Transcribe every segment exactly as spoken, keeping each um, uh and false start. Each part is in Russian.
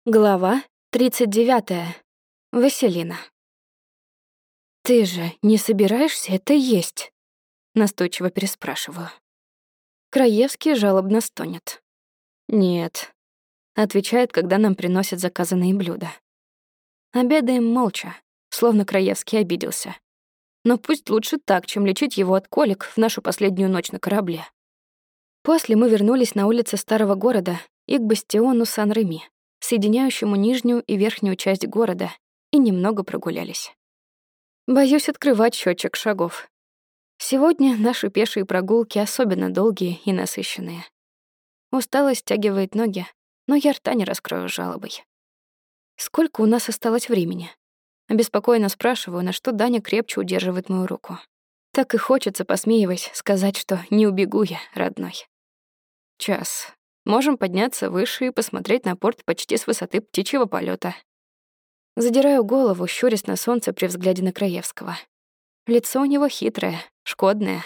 Глава тридцать девятая. Василина. «Ты же не собираешься это есть?» Настойчиво переспрашиваю. Краевский жалобно стонет. «Нет», — отвечает, когда нам приносят заказанные блюда. Обедаем молча, словно Краевский обиделся. Но пусть лучше так, чем лечить его от колик в нашу последнюю ночь на корабле. После мы вернулись на улицы старого города и к бастиону Сан-Реми, соединяющему нижнюю и верхнюю часть города, и немного прогулялись. Боюсь открывать счетчик шагов. Сегодня наши пешие прогулки особенно долгие и насыщенные. Усталость стягивает ноги, но я рта не раскрою жалобой. Сколько у нас осталось времени? Обеспокоенно спрашиваю, на что Даня крепче удерживает мою руку. Так и хочется, посмеиваясь, сказать, что не убегу я, родной. Час. Можем подняться выше и посмотреть на порт почти с высоты птичьего полета. Задираю голову, щурясь на солнце при взгляде на Краевского. Лицо у него хитрое, шкодное.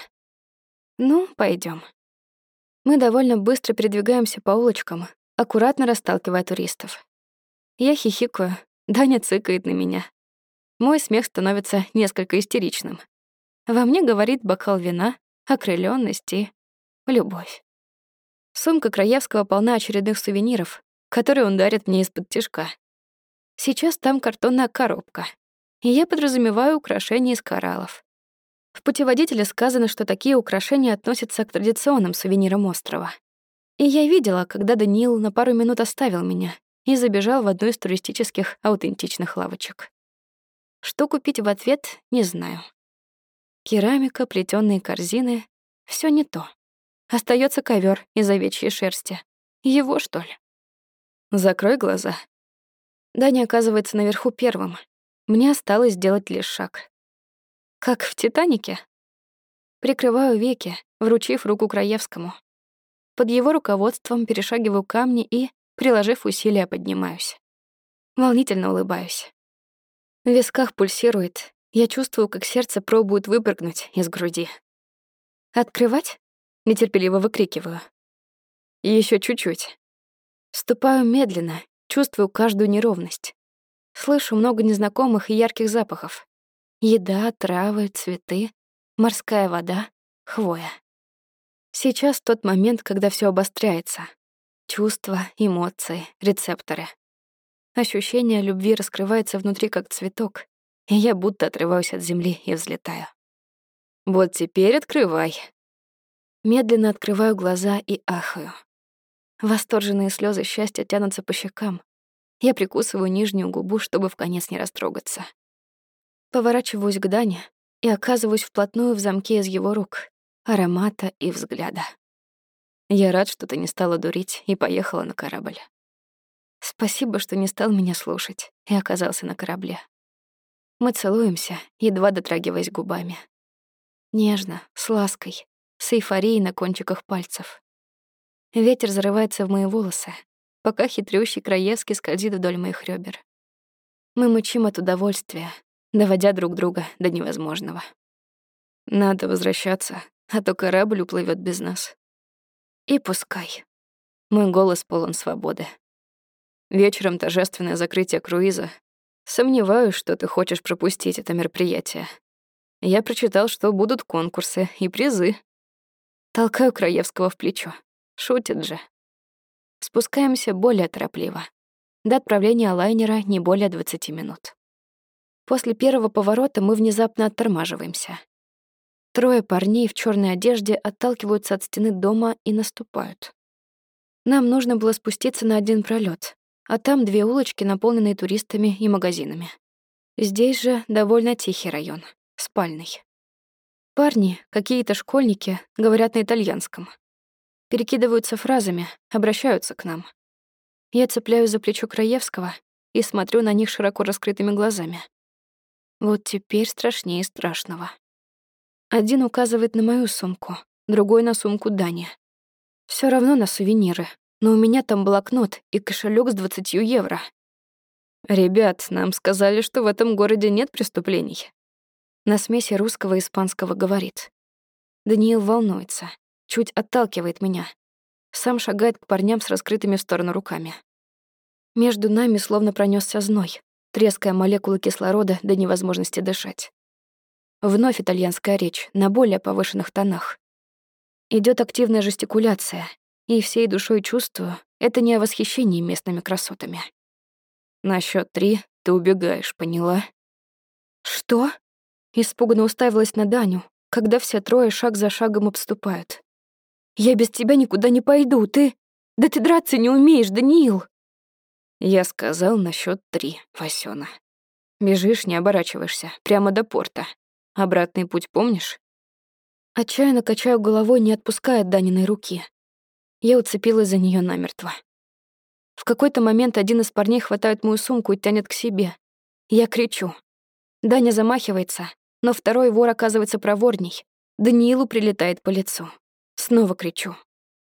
Ну, пойдем. Мы довольно быстро передвигаемся по улочкам, аккуратно расталкивая туристов. Я хихикаю, Даня цыкает на меня. Мой смех становится несколько истеричным. Во мне говорит бокал вина, окрылённость и любовь. Сумка Краевского полна очередных сувениров, которые он дарит мне из-под тишка. Сейчас там картонная коробка, и я подразумеваю украшения из кораллов. В путеводителе сказано, что такие украшения относятся к традиционным сувенирам острова. И я видела, когда Даниил на пару минут оставил меня и забежал в одну из туристических аутентичных лавочек. Что купить в ответ, не знаю. Керамика, плетёные корзины — всё не то. Остаётся ковёр из овечьей шерсти. Его, что ли? Закрой глаза. Даня оказывается наверху первым. Мне осталось сделать лишь шаг. Как в «Титанике». Прикрываю веки, вручив руку Краевскому. Под его руководством перешагиваю камни и, приложив усилия, поднимаюсь. Волнительно улыбаюсь. В висках пульсирует. Я чувствую, как сердце пробует выпрыгнуть из груди. «Открывать?» — нетерпеливо выкрикиваю. Ещё чуть-чуть. Ступаю медленно, чувствую каждую неровность. Слышу много незнакомых и ярких запахов. Еда, травы, цветы, морская вода, хвоя. Сейчас тот момент, когда всё обостряется. Чувства, эмоции, рецепторы. Ощущение любви раскрывается внутри, как цветок, и я будто отрываюсь от земли и взлетаю. Вот теперь открывай. Медленно открываю глаза и ахаю. Восторженные слёзы счастья тянутся по щекам. Я прикусываю нижнюю губу, чтобы вконец не растрогаться. Поворачиваюсь к Дане и оказываюсь вплотную в замке из его рук, аромата и взгляда. Я рад, что ты не стала дурить и поехала на корабль. Спасибо, что не стал меня слушать и оказался на корабле. Мы целуемся, едва дотрагиваясь губами. Нежно, с лаской, с эйфорией на кончиках пальцев. Ветер зарывается в мои волосы, пока хитрющий Краевский скользит вдоль моих ребер. Мы мычим от удовольствия, доводя друг друга до невозможного. Надо возвращаться, а то корабль уплывет без нас. И пускай. Мой голос полон свободы. Вечером торжественное закрытие круиза. Сомневаюсь, что ты хочешь пропустить это мероприятие. Я прочитал, что будут конкурсы и призы. Толкаю Краевского в плечо. Шутит же. Спускаемся более торопливо. До отправления лайнера не более двадцати минут. После первого поворота мы внезапно оттормаживаемся. Трое парней в чёрной одежде отталкиваются от стены дома и наступают. Нам нужно было спуститься на один пролёт, а там две улочки, наполненные туристами и магазинами. Здесь же довольно тихий район, спальный. Парни, какие-то школьники, говорят на итальянском. Перекидываются фразами, обращаются к нам. Я цепляюсь за плечо Краевского и смотрю на них широко раскрытыми глазами. Вот теперь страшнее страшного. Один указывает на мою сумку, другой — на сумку Дани. Всё равно на сувениры, но у меня там блокнот и кошелёк с двадцатью евро. «Ребят, нам сказали, что в этом городе нет преступлений». На смеси русского и испанского говорит. Даниил волнуется, чуть отталкивает меня. Сам шагает к парням с раскрытыми в сторону руками. Между нами словно пронесся зной, треская молекулы кислорода до невозможности дышать. Вновь итальянская речь на более повышенных тонах. Идет активная жестикуляция, и всей душой чувствую, это не о восхищении местными красотами. На счёт три ты убегаешь, поняла? Что? Испуганно уставилась на Даню, когда все трое шаг за шагом обступают. Я без тебя никуда не пойду, ты... Да ты драться не умеешь, Даниил! Я сказал на счёт три, Васёна. Бежишь, не оборачиваешься, прямо до порта. Обратный путь помнишь? Отчаянно качаю головой, не отпуская Даниной руки. Я уцепилась за неё намертво. В какой-то момент один из парней хватает мою сумку и тянет к себе. Я кричу. Даня замахивается, но второй вор оказывается проворней. Даниилу прилетает по лицу. Снова кричу.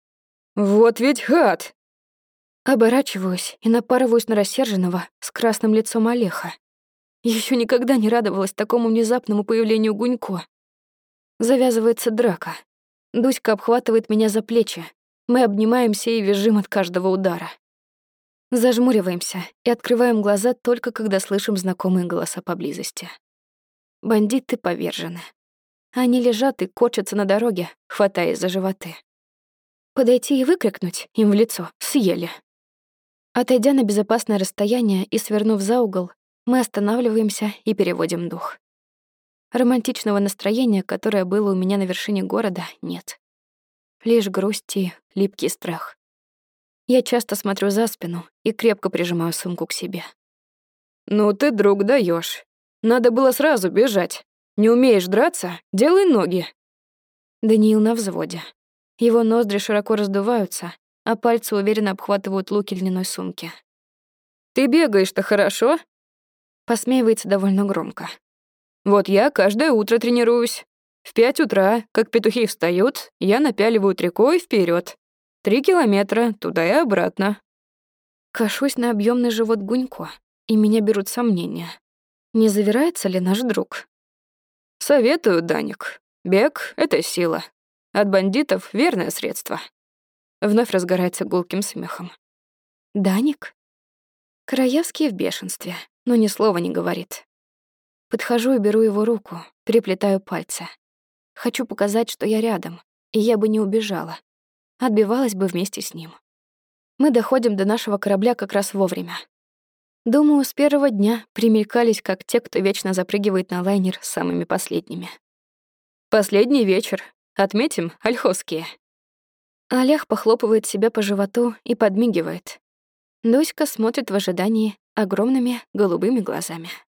«Вот ведь гад!» Оборачиваюсь и напарываюсь на рассерженного с красным лицом Олеха. Ещё никогда не радовалась такому внезапному появлению Гунько. Завязывается драка. Дуська обхватывает меня за плечи. Мы обнимаемся и визжим от каждого удара. Зажмуриваемся и открываем глаза только когда слышим знакомые голоса поблизости. Бандиты повержены. Они лежат и корчатся на дороге, хватаясь за животы. Подойти и выкрикнуть им в лицо «съели». Отойдя на безопасное расстояние и свернув за угол, мы останавливаемся и переводим дух. Романтичного настроения, которое было у меня на вершине города, нет. Лишь грусть и липкий страх. Я часто смотрю за спину и крепко прижимаю сумку к себе. «Ну ты, друг, даёшь. Надо было сразу бежать. Не умеешь драться? Делай ноги». Даниил на взводе. Его ноздри широко раздуваются, а пальцы уверенно обхватывают луки льняной сумки. «Ты бегаешь-то хорошо?» Посмеивается довольно громко. «Вот я каждое утро тренируюсь. В пять утра, как петухи встают, я напяливаю трико и вперед. Три километра, туда и обратно». Кашусь на объемный живот Гунько, и меня берут сомнения. Не завирается ли наш друг? «Советую, Даник. Бег — это сила. От бандитов — верное средство». Вновь разгорается гулким смехом. «Даник?» Краевский в бешенстве, но ни слова не говорит. Подхожу и беру его руку, переплетаю пальцы. Хочу показать, что я рядом, и я бы не убежала. Отбивалась бы вместе с ним. Мы доходим до нашего корабля как раз вовремя. Думаю, с первого дня примелькались, как те, кто вечно запрыгивает на лайнер самыми последними. «Последний вечер. Отметим ольховские». Олег похлопывает себя по животу и подмигивает. Дуська смотрит в ожидании огромными голубыми глазами.